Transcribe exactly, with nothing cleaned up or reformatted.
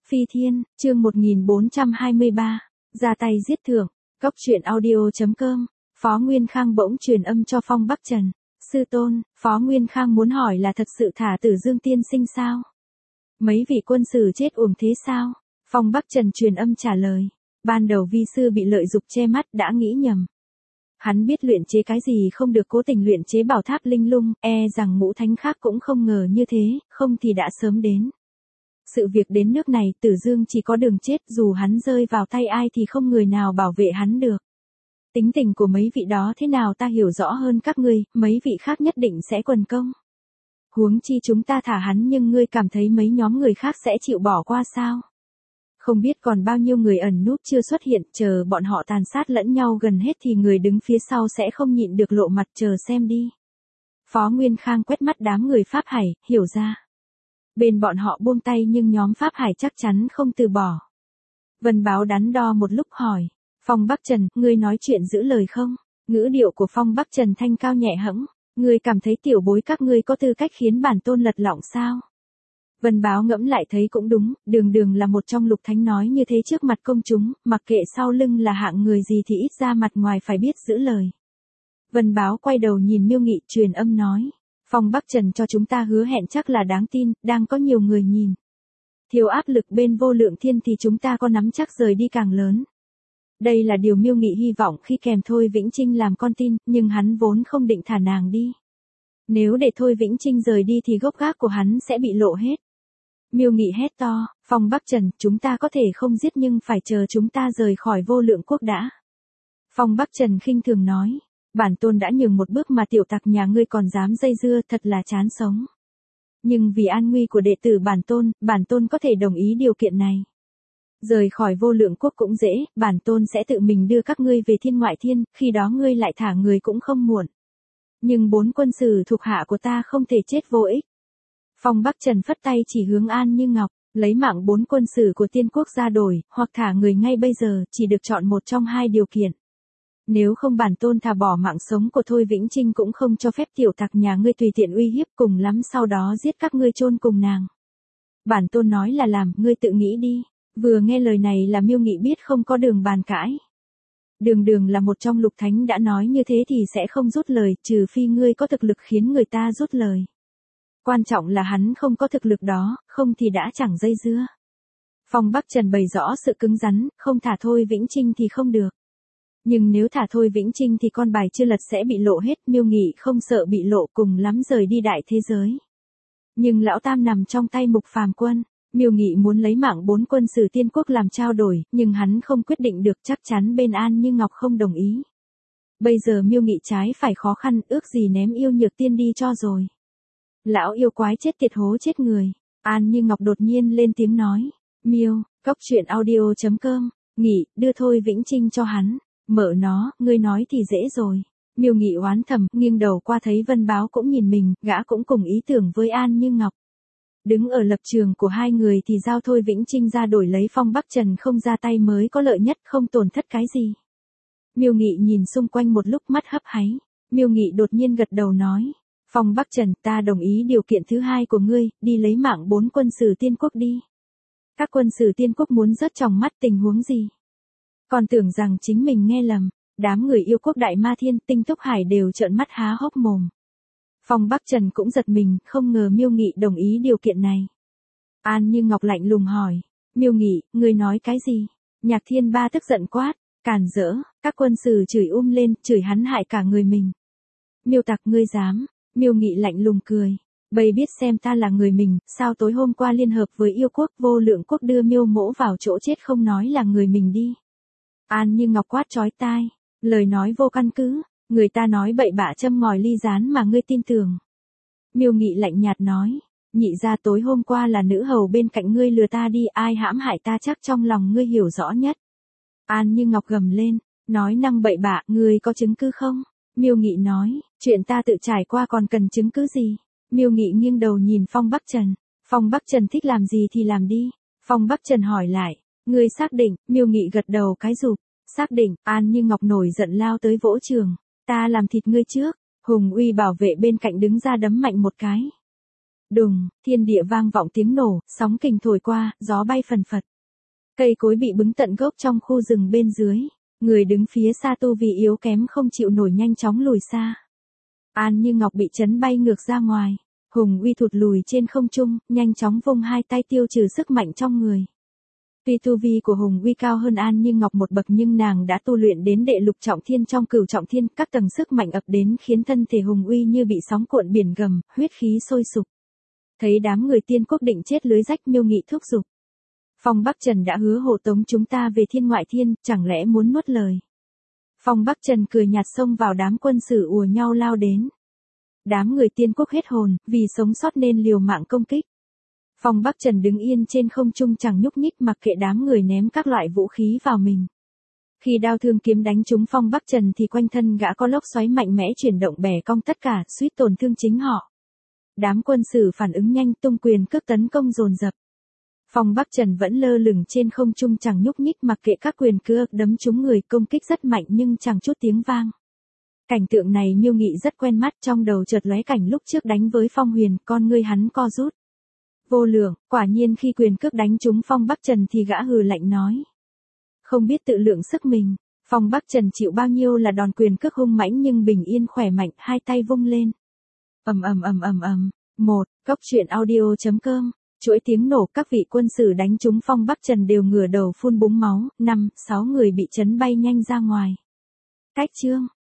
Phi Thiên, chương một nghìn bốn trăm hai mươi ba, ra tay giết thưởng, cốc truyện audio.com, Phó Nguyên Khang bỗng truyền âm cho Phong Bắc Trần. Sư tôn, Phó Nguyên Khang muốn hỏi là thật sự thả Tử Dương tiên sinh sao? Mấy vị quân sử chết uổng thế sao? Phong Bắc Trần truyền âm trả lời. Ban đầu vi sư bị lợi dục che mắt đã nghĩ nhầm. Hắn biết luyện chế cái gì không được, cố tình luyện chế bảo tháp linh lung, e rằng ngũ thánh khác cũng không ngờ như thế, không thì đã sớm đến. Sự việc đến nước này, Tử Dương chỉ có đường chết, dù hắn rơi vào tay ai thì không người nào bảo vệ hắn được. Tính tình của mấy vị đó thế nào ta hiểu rõ hơn các ngươi, mấy vị khác nhất định sẽ quần công. Huống chi chúng ta thả hắn, nhưng ngươi cảm thấy mấy nhóm người khác sẽ chịu bỏ qua sao? Không biết còn bao nhiêu người ẩn núp chưa xuất hiện, chờ bọn họ tàn sát lẫn nhau gần hết thì người đứng phía sau sẽ không nhịn được lộ mặt, chờ xem đi. Phó Nguyên Khang quét mắt đám người Pháp Hải, hiểu ra. Bên bọn họ buông tay nhưng nhóm Pháp Hải chắc chắn không từ bỏ. Vân Báo đắn đo một lúc hỏi, Phong Bắc Trần, ngươi nói chuyện giữ lời không? Ngữ điệu của Phong Bắc Trần thanh cao nhẹ hẫng, ngươi cảm thấy tiểu bối các ngươi có tư cách khiến bản tôn lật lọng sao? Vân Báo ngẫm lại thấy cũng đúng, đường đường là một trong lục thánh nói như thế trước mặt công chúng, mặc kệ sau lưng là hạng người gì thì ít ra mặt ngoài phải biết giữ lời. Vân Báo quay đầu nhìn Miêu Nghị truyền âm nói, Phong Bắc Trần cho chúng ta hứa hẹn chắc là đáng tin, đang có nhiều người nhìn. Thiếu áp lực bên Vô Lượng Thiên thì chúng ta có nắm chắc rời đi càng lớn. Đây là điều Miêu Nghị hy vọng khi kèm Thôi Vĩnh Trinh làm con tin, nhưng hắn vốn không định thả nàng đi. Nếu để Thôi Vĩnh Trinh rời đi thì gốc gác của hắn sẽ bị lộ hết. Miêu Nghị hét to, Phong Bắc Trần, chúng ta có thể không giết nhưng phải chờ chúng ta rời khỏi Vô Lượng Quốc đã. Phong Bắc Trần khinh thường nói, bản tôn đã nhường một bước mà tiểu tặc nhà ngươi còn dám dây dưa, thật là chán sống. Nhưng vì an nguy của đệ tử bản tôn, bản tôn có thể đồng ý điều kiện này. Rời khỏi Vô Lượng Quốc cũng dễ, bản tôn sẽ tự mình đưa các ngươi về Thiên Ngoại Thiên, khi đó ngươi lại thả người cũng không muộn. Nhưng bốn quân sử thuộc hạ của ta không thể chết vô ích. Phong Bắc Trần phất tay chỉ hướng An Như Ngọc, lấy mạng bốn quân sử của tiên quốc ra đổi, hoặc thả người ngay bây giờ, chỉ được chọn một trong hai điều kiện. Nếu không bản tôn thà bỏ mạng sống của Thôi Vĩnh Trinh cũng không cho phép tiểu tặc nhà ngươi tùy tiện uy hiếp, cùng lắm sau đó giết các ngươi chôn cùng nàng. Bản tôn nói là làm, ngươi tự nghĩ đi. Vừa nghe lời này là Miêu Nghị biết không có đường bàn cãi. Đường đường là một trong lục thánh đã nói như thế thì sẽ không rút lời, trừ phi ngươi có thực lực khiến người ta rút lời. Quan trọng là hắn không có thực lực đó, không thì đã chẳng dây dưa. Phong Bắc Trần bày rõ sự cứng rắn, không thả Thôi Vĩnh Trinh thì không được. Nhưng nếu thả Thôi Vĩnh Trinh thì con bài chưa lật sẽ bị lộ hết, Miêu Nghị không sợ bị lộ, cùng lắm rời đi đại thế giới. Nhưng lão tam nằm trong tay Mục Phàm Quân, Miêu Nghị muốn lấy mạng bốn quân sử tiên quốc làm trao đổi, nhưng hắn không quyết định được, chắc chắn bên An Như Ngọc không đồng ý. Bây giờ Miêu Nghị trái phải khó khăn, ước gì ném yêu nhược tiên đi cho rồi. Lão yêu quái chết tiệt hố chết người. An Như Ngọc đột nhiên lên tiếng nói, Miêu, cốc truyện audio.com, Nghị, đưa Thôi Vĩnh Trinh cho hắn. Mở nó, ngươi nói thì dễ rồi. Miêu Nghị oán thầm, nghiêng đầu qua thấy Vân Báo cũng nhìn mình, gã cũng cùng ý tưởng với An Như Ngọc. Đứng ở lập trường của hai người thì giao Thôi Vĩnh Trinh ra đổi lấy Phong Bắc Trần không ra tay mới có lợi nhất, không tổn thất cái gì. Miêu Nghị nhìn xung quanh một lúc mắt hấp háy. Miêu Nghị đột nhiên gật đầu nói, Phong Bắc Trần, ta đồng ý điều kiện thứ hai của ngươi, đi lấy mạng bốn quân sử tiên quốc đi. Các quân sử tiên quốc muốn rớt trong mắt tình huống gì? Còn tưởng rằng chính mình nghe lầm, đám người yêu quốc Đại Ma Thiên, Tinh Túc Hải đều trợn mắt há hốc mồm. Phong Bắc Trần cũng giật mình, không ngờ Miêu Nghị đồng ý điều kiện này. An Như Ngọc lạnh lùng hỏi, Miêu Nghị, ngươi nói cái gì? Nhạc Thiên Ba tức giận quát, càn rỡ, các quân sử chửi um lên, chửi hắn hại cả người mình. Miêu tặc ngươi dám? Miêu Nghị lạnh lùng cười, bây biết xem ta là người mình, sao tối hôm qua liên hợp với yêu quốc Vô Lượng Quốc đưa Miêu Mỗ vào chỗ chết không nói là người mình đi. An Như Ngọc quát chói tai, lời nói vô căn cứ, người ta nói bậy bạ châm ngòi ly gián mà ngươi tin tưởng. Miêu Nghị lạnh nhạt nói, nhị ra tối hôm qua là nữ hầu bên cạnh ngươi lừa ta đi, ai hãm hại ta chắc trong lòng ngươi hiểu rõ nhất. An Như Ngọc gầm lên, nói năng bậy bạ, ngươi có chứng cứ không? Miêu Nghị nói, chuyện ta tự trải qua còn cần chứng cứ gì? Miêu Nghị nghiêng đầu nhìn Phong Bắc Trần, Phong Bắc Trần thích làm gì thì làm đi. Phong Bắc Trần hỏi lại, ngươi xác định? Miêu Nghị gật đầu cái rụp, xác định. An Như Ngọc nổi giận lao tới vỗ trường, ta làm thịt ngươi trước. Hùng Uy bảo vệ bên cạnh đứng ra đấm mạnh một cái. Đùng, thiên địa vang vọng tiếng nổ, sóng kình thổi qua, gió bay phần phật. Cây cối bị bứng tận gốc trong khu rừng bên dưới. Người đứng phía xa tu vì yếu kém không chịu nổi nhanh chóng lùi xa. An Như Ngọc bị chấn bay ngược ra ngoài. Hùng Uy thụt lùi trên không trung, nhanh chóng vung hai tay tiêu trừ sức mạnh trong người. Tuy tu vi của Hùng Uy cao hơn An Như Ngọc một bậc nhưng nàng đã tu luyện đến đệ lục trọng thiên trong cửu trọng thiên, các tầng sức mạnh ập đến khiến thân thể Hùng Uy như bị sóng cuộn biển gầm, huyết khí sôi sục. Thấy đám người tiên quốc định chết lưới rách, Miêu Nghị thúc giục. Phong Bắc Trần đã hứa hộ tống chúng ta về thiên ngoại thiên, chẳng lẽ muốn nuốt lời. Phong Bắc Trần cười nhạt xông vào đám quân sử ùa nhau lao đến. Đám người tiên quốc hết hồn, vì sống sót nên liều mạng công kích. Phong Bắc Trần đứng yên trên không trung chẳng nhúc nhích mặc kệ đám người ném các loại vũ khí vào mình. Khi đao thương kiếm đánh trúng Phong Bắc Trần thì quanh thân gã có lốc xoáy mạnh mẽ chuyển động bẻ cong tất cả, suýt tổn thương chính họ. Đám quân sử phản ứng nhanh, tung quyền cước tấn công dồn dập. Phong Bắc Trần vẫn lơ lửng trên không trung chẳng nhúc nhích mặc kệ các quyền cước đấm trúng người, công kích rất mạnh nhưng chẳng chút tiếng vang. Cảnh tượng này Miêu Nghị rất quen mắt, trong đầu chợt lóe cảnh lúc trước đánh với Phong Huyền, con ngươi hắn co rút. Vô lượng, quả nhiên khi quyền cước đánh trúng Phong Bắc Trần thì gã hừ lạnh nói. Không biết tự lượng sức mình, Phong Bắc Trần chịu bao nhiêu là đòn quyền cước hung mãnh nhưng bình yên khỏe mạnh, hai tay vung lên. Ầm ầm ầm ầm ầm. Một, Cốc truyện audio chấm com. Chuỗi tiếng nổ, các vị quân sử đánh trúng Phong Bắc Trần đều ngửa đầu phun búng máu, năm, sáu người bị chấn bay nhanh ra ngoài. Cách chương